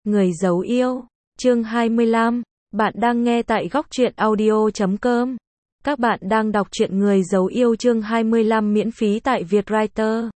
Người giấu yêu, chương 25, bạn đang nghe tại góc truyện audio.com. Các bạn đang đọc truyện Người giấu yêu chương 25 miễn phí tại Vietwriter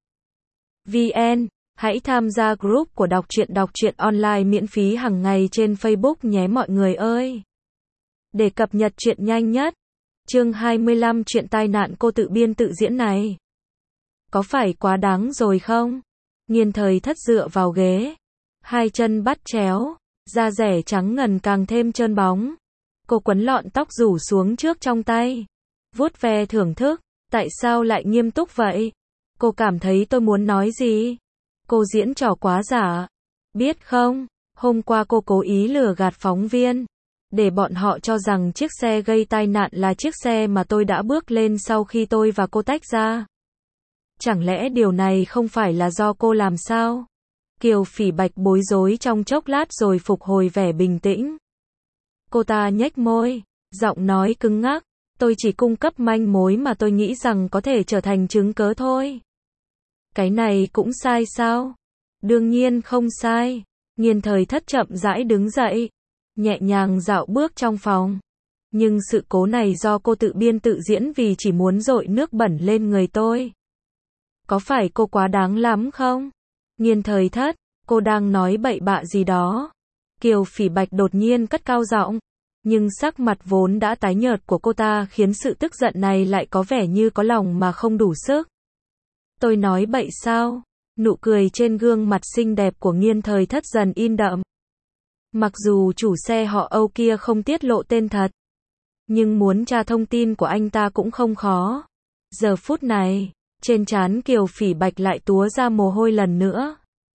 VN. Hãy tham gia group của đọc truyện online miễn phí hàng ngày trên Facebook nhé mọi người ơi. Để cập nhật truyện nhanh nhất. Chương 25 chuyện tai nạn cô tự biên tự diễn này. Có phải quá đáng rồi không? Nghiên Thời Thất dựa vào ghế, hai chân bắt chéo, da dẻ trắng ngần càng thêm trơn bóng. Cô quấn lọn tóc rủ xuống trước trong tay, vuốt ve thưởng thức. Tại sao lại nghiêm túc vậy? Cô cảm thấy tôi muốn nói gì? Cô diễn trò quá giả. Biết không, hôm qua cô cố ý lừa gạt phóng viên, để bọn họ cho rằng chiếc xe gây tai nạn là chiếc xe mà tôi đã bước lên sau khi tôi và cô tách ra. Chẳng lẽ điều này không phải là do cô làm sao? Kiều Phỉ Bạch bối rối trong chốc lát rồi phục hồi vẻ bình tĩnh. Cô ta nhếch môi, giọng nói cứng ngắc. Tôi chỉ cung cấp manh mối mà tôi nghĩ rằng có thể trở thành chứng cớ thôi. Cái này cũng sai sao? Đương nhiên không sai. Nghiên Thời Thất chậm rãi đứng dậy, nhẹ nhàng dạo bước trong phòng. Nhưng sự cố này do cô tự biên tự diễn vì chỉ muốn dội nước bẩn lên người tôi. Có phải cô quá đáng lắm không? Nghiên Thời Thất, cô đang nói bậy bạ gì đó? Kiều Phỉ Bạch đột nhiên cất cao giọng, nhưng sắc mặt vốn đã tái nhợt của cô ta khiến sự tức giận này lại có vẻ như có lòng mà không đủ sức. Tôi nói bậy sao? Nụ cười trên gương mặt xinh đẹp của Nghiên Thời Thất dần in đậm. Mặc dù chủ xe họ Âu kia không tiết lộ tên thật, nhưng muốn tra thông tin của anh ta cũng không khó. Giờ phút này, trên trán Kiều Phỉ Bạch lại túa ra mồ hôi lần nữa.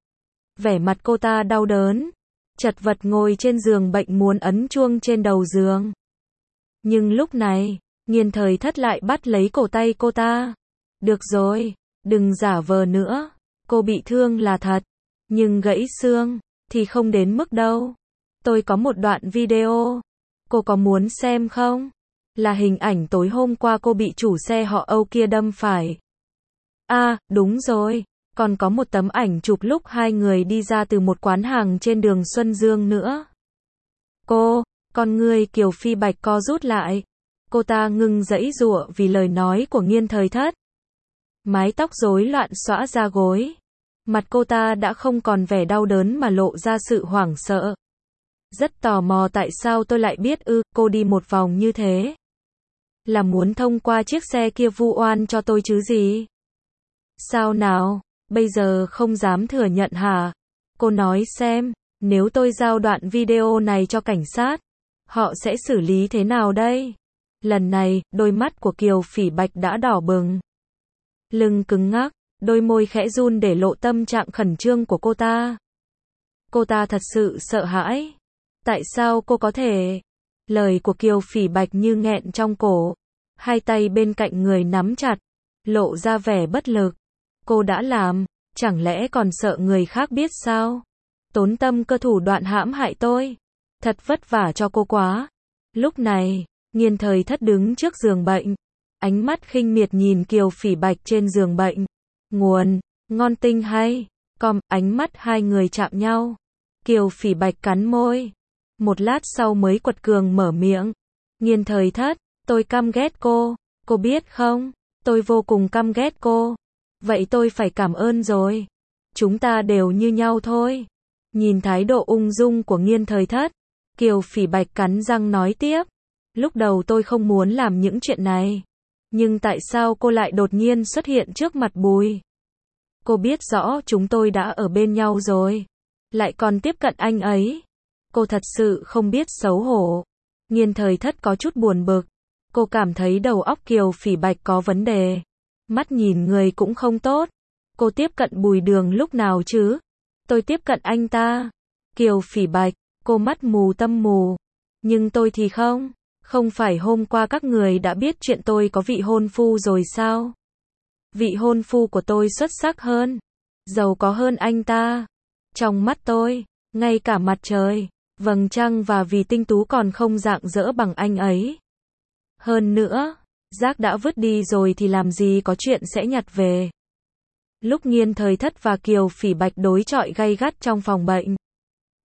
Vẻ mặt cô ta đau đớn, chật vật ngồi trên giường bệnh muốn ấn chuông trên đầu giường. Nhưng lúc này, Nghiên Thời Thất lại bắt lấy cổ tay cô ta. Được rồi, đừng giả vờ nữa. Cô bị thương là thật, nhưng gãy xương thì không đến mức đâu. Tôi có một đoạn video, cô có muốn xem không? Là hình ảnh tối hôm qua cô bị chủ xe họ Âu kia đâm phải. À, đúng rồi, còn có một tấm ảnh chụp lúc hai người đi ra từ một quán hàng trên đường Xuân Dương nữa. Con người Kiều Phỉ Bạch co rút lại. Cô ta ngừng giãy giụa vì lời nói của Nghiên Thời Thất. Mái tóc rối loạn xõa ra gối. Mặt cô ta đã không còn vẻ đau đớn mà lộ ra sự hoảng sợ. Rất tò mò tại sao tôi lại biết cô đi một vòng như thế. Là muốn thông qua chiếc xe kia vu oan cho tôi chứ gì? Sao nào, bây giờ không dám thừa nhận hả? Cô nói xem, nếu tôi giao đoạn video này cho cảnh sát, họ sẽ xử lý thế nào đây? Lần này, đôi mắt của Kiều Phỉ Bạch đã đỏ bừng. Lưng cứng ngắc, đôi môi khẽ run để lộ tâm trạng khẩn trương của cô ta. Cô ta thật sự sợ hãi. Tại sao cô có thể? Lời của Kiều Phỉ Bạch như nghẹn trong cổ. Hai tay bên cạnh người nắm chặt, lộ ra vẻ bất lực. Cô đã làm, chẳng lẽ còn sợ người khác biết sao? Tốn tâm cơ thủ đoạn hãm hại tôi. Thật vất vả cho cô quá. Lúc này, Nghiên Thời Thất đứng trước giường bệnh. Ánh mắt khinh miệt nhìn Kiều Phỉ Bạch trên giường bệnh. Ngon tinh hay? Ánh mắt hai người chạm nhau. Kiều Phỉ Bạch cắn môi. Một lát sau mới quật cường mở miệng. Nghiên Thời Thất, tôi căm ghét cô. Cô biết không, tôi vô cùng căm ghét cô. Vậy tôi phải cảm ơn rồi. Chúng ta đều như nhau thôi. Nhìn thái độ ung dung của Nghiên Thời Thất, Kiều Phỉ Bạch cắn răng nói tiếp. Lúc đầu tôi không muốn làm những chuyện này. Nhưng tại sao cô lại đột nhiên xuất hiện trước mặt Bùi? Cô biết rõ chúng tôi đã ở bên nhau rồi. Lại còn tiếp cận anh ấy. Cô thật sự không biết xấu hổ. Nghiên Thời Thất có chút buồn bực. Cô cảm thấy đầu óc Kiều Phỉ Bạch có vấn đề. Mắt nhìn người cũng không tốt. Cô tiếp cận Bùi Đường lúc nào chứ? Tôi tiếp cận anh ta. Kiều Phỉ Bạch, cô mắt mù tâm mù. Nhưng tôi thì không. Không phải hôm qua các người đã biết chuyện tôi có vị hôn phu rồi sao? Vị hôn phu của tôi xuất sắc hơn, giàu có hơn anh ta. Trong mắt tôi, ngay cả mặt trời, vầng trăng và vì tinh tú còn không rạng rỡ bằng anh ấy. Hơn nữa, rác đã vứt đi rồi thì làm gì có chuyện sẽ nhặt về. Lúc Nghiên Thời Thất và Kiều Phỉ Bạch đối chọi gay gắt trong phòng bệnh,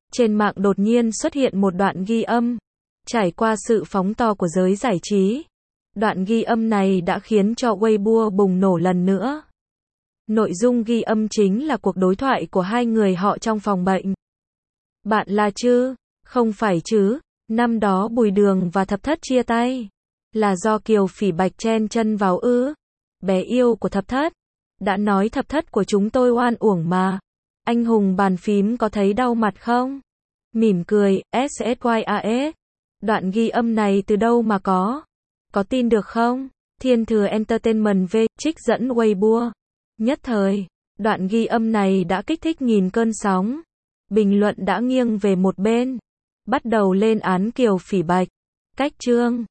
Trên mạng đột nhiên xuất hiện một đoạn ghi âm. Trải qua sự phóng to của giới giải trí, đoạn ghi âm này đã khiến cho Weibo bùng nổ lần nữa. Nội dung ghi âm chính là cuộc đối thoại của hai người họ trong phòng bệnh. Bạn là chứ? Không phải chứ? Năm đó Bùi Đường và Thập Thất chia tay. Là do Kiều Phỉ Bạch chen chân vào ư? Bé yêu của Thập Thất. Đã nói Thập Thất của chúng tôi oan uổng mà. Anh hùng bàn phím có thấy đau mặt không? Mỉm cười, SSYAS. Đoạn ghi âm này từ đâu mà có? Có tin được không? Thiên Thừa Entertainment V trích dẫn Weibo. Nhất thời, đoạn ghi âm này đã kích thích nghìn cơn sóng. Bình luận đã nghiêng về một bên. Bắt đầu lên án Kiều Phỉ Bạch. Cách chương